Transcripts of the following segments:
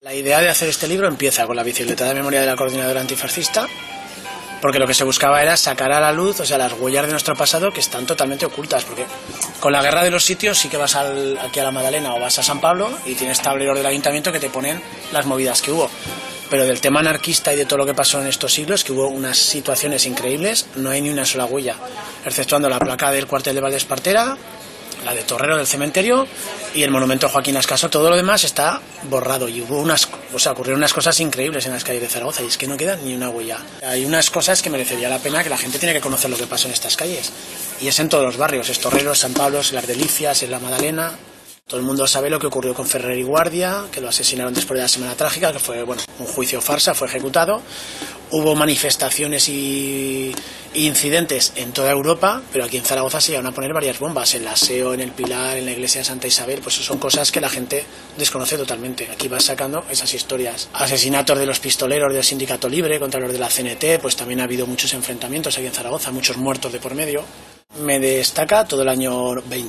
La idea de hacer este libro empieza con la bicicleta de memoria de la coordinadora antifascista, porque lo que se buscaba era sacar a la luz, o sea, las huellas de nuestro pasado que están totalmente ocultas, porque con la guerra de los sitios sí que vas aquí a la Magdalena o vas a San Pablo y tienes tableros del ayuntamiento que te ponen las movidas que hubo. Pero del tema anarquista y de todo lo que pasó en estos siglos, que hubo unas situaciones increíbles, no hay ni una sola huella, exceptuando la placa del cuartel de Valdespartera, la de Torrero del cementerio y el monumento a Joaquín Ascaso. Todo lo demás está borrado y ocurrieron unas cosas increíbles en las calles de Zaragoza y es que no queda ni una huella. Hay unas cosas que merecería la pena que la gente tiene que conocer lo que pasó en estas calles y es en todos los barrios, es Torrero, San Pablo, es Las Delicias, es la Magdalena. Todo el mundo sabe lo que ocurrió con Ferrer y Guardia, que lo asesinaron después de la Semana Trágica, que fue un juicio farsa, fue ejecutado. Hubo manifestaciones y incidentes en toda Europa, pero aquí en Zaragoza se iban a poner varias bombas, en la SEO, en el Pilar, en la iglesia de Santa Isabel, pues son cosas que la gente desconoce totalmente. Aquí vas sacando esas historias. Asesinatos de los pistoleros del Sindicato Libre contra los de la CNT, pues también ha habido muchos enfrentamientos aquí en Zaragoza, muchos muertos de por medio. Me destaca todo el año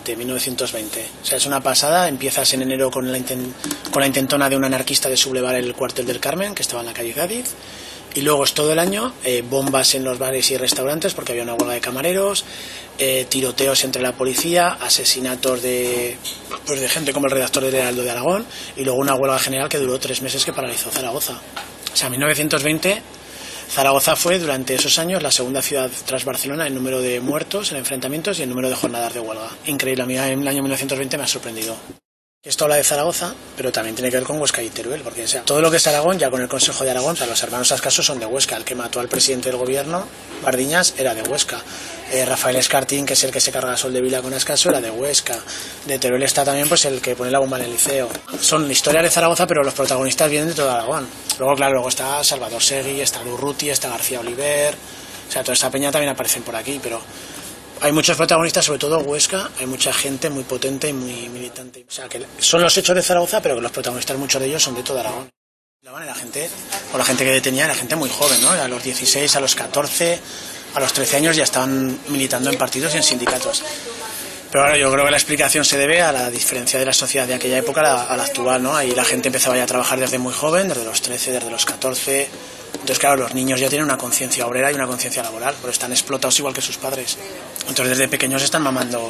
1920. O sea, es una pasada. Empiezas en enero con la intentona de un anarquista de sublevar el cuartel del Carmen, que estaba en la calle Cádiz. Y luego es todo el año bombas en los bares y restaurantes, porque había una huelga de camareros, tiroteos entre la policía, asesinatos de gente como el redactor del Heraldo de Aragón, y luego una huelga general que duró 3 meses que paralizó Zaragoza. O sea, 1920... Zaragoza fue durante esos años la segunda ciudad tras Barcelona en número de muertos en enfrentamientos y en número de jornadas de huelga. Increíble, a mí en el año 1920 me ha sorprendido. Esto habla de Zaragoza, pero también tiene que ver con Huesca y Teruel, porque todo lo que es Aragón, ya con el Consejo de Aragón, para los hermanos Ascaso son de Huesca. El que mató al presidente del gobierno, Bardiñas, era de Huesca. Rafael Escartín, que es el que se carga a Soldevila con Ascaso, era de Huesca. De Teruel está también pues el que pone la bomba en el liceo. Son historias de Zaragoza, pero los protagonistas vienen de todo Aragón. Luego, claro, luego está Salvador Segui, está Durruti, está García Oliver. O sea, toda esta peña también aparecen por aquí, pero hay muchos protagonistas, sobre todo Huesca, hay mucha gente muy potente y muy militante. O sea, que son los hechos de Zaragoza, pero que los protagonistas, muchos de ellos, son de todo Aragón. La gente que detenía era gente muy joven, ¿no? A los 16, a los 14, a los 13 años ya estaban militando en partidos y en sindicatos. Pero ahora yo creo que la explicación se debe a la diferencia de la sociedad de aquella época a la actual, ¿no? Ahí la gente empezaba ya a trabajar desde muy joven, desde los 13, desde los 14... Entonces, claro, los niños ya tienen una conciencia obrera y una conciencia laboral, pero están explotados igual que sus padres. Entonces, desde pequeños están mamando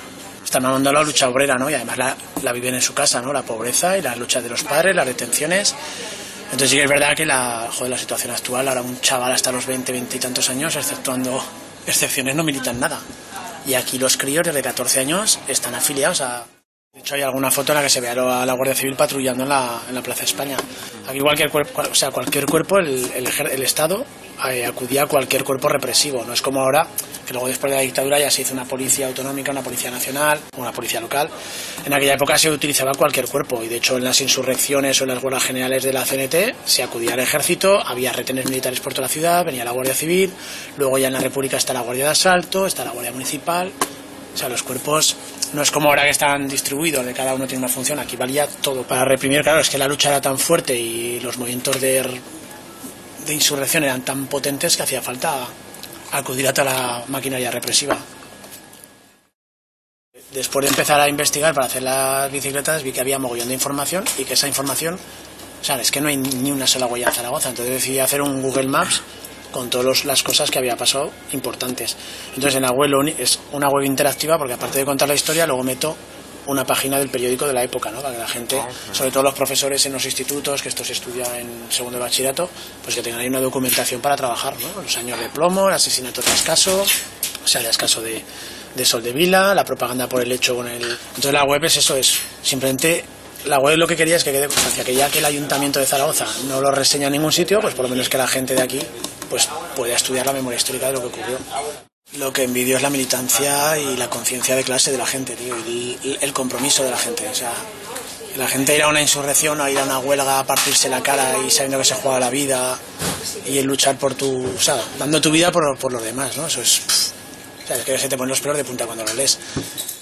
la lucha obrera, ¿no? Y además la viven en su casa, ¿no? La pobreza y las luchas de los padres, las detenciones. Entonces, sí que es verdad que la situación actual, ahora un chaval hasta los 20 y tantos años, exceptuando excepciones, no militan nada. Y aquí los críos desde 14 años están afiliados a... De hecho, hay alguna foto en la que se ve a la Guardia Civil patrullando en la Plaza España. Aquí cualquier cuerpo, el Estado acudía a cualquier cuerpo represivo. No es como ahora, que luego después de la dictadura ya se hizo una policía autonómica, una policía nacional, una policía local. En aquella época se utilizaba cualquier cuerpo y de hecho en las insurrecciones o en las huelgas generales de la CNT se acudía al ejército, había retenes militares por toda la ciudad, venía la Guardia Civil, luego ya en la República está la Guardia de Asalto, está la Guardia Municipal. O sea, los cuerpos no es como ahora que están distribuidos, de cada uno tiene una función, aquí valía todo. Para reprimir, claro, es que la lucha era tan fuerte y los movimientos de insurrección eran tan potentes que hacía falta acudir a toda la maquinaria represiva. Después de empezar a investigar para hacer las bicicletas, vi que había mogollón de información y que esa información, o sea, es que no hay ni una sola huella en Zaragoza, entonces decidí hacer un Google Maps con todas las cosas que había pasado importantes. Entonces en la web es una web interactiva porque aparte de contar la historia luego meto una página del periódico de la época, ¿no? Para que la gente, sobre todo los profesores en los institutos, que esto se estudia en segundo de bachillerato, pues que tengan ahí una documentación para trabajar, ¿no? Los años de plomo, el asesinato de Ascaso, o sea, el Ascaso de Soldevila, la propaganda por el hecho con el... Entonces la web es eso, es simplemente... La web lo que quería es que quede constancia, que ya que el Ayuntamiento de Zaragoza no lo reseña en ningún sitio, pues por lo menos que la gente de aquí pues pueda estudiar la memoria histórica de lo que ocurrió. Lo que envidio es la militancia y la conciencia de clase de la gente, tío, y el compromiso de la gente. O sea, la gente ir a una insurrección o ir a una huelga a partirse la cara y sabiendo que se juega la vida y el luchar por o sea, dando tu vida por los demás, ¿no? Eso es... O sea, es que se te ponen los pelos de punta cuando lo lees.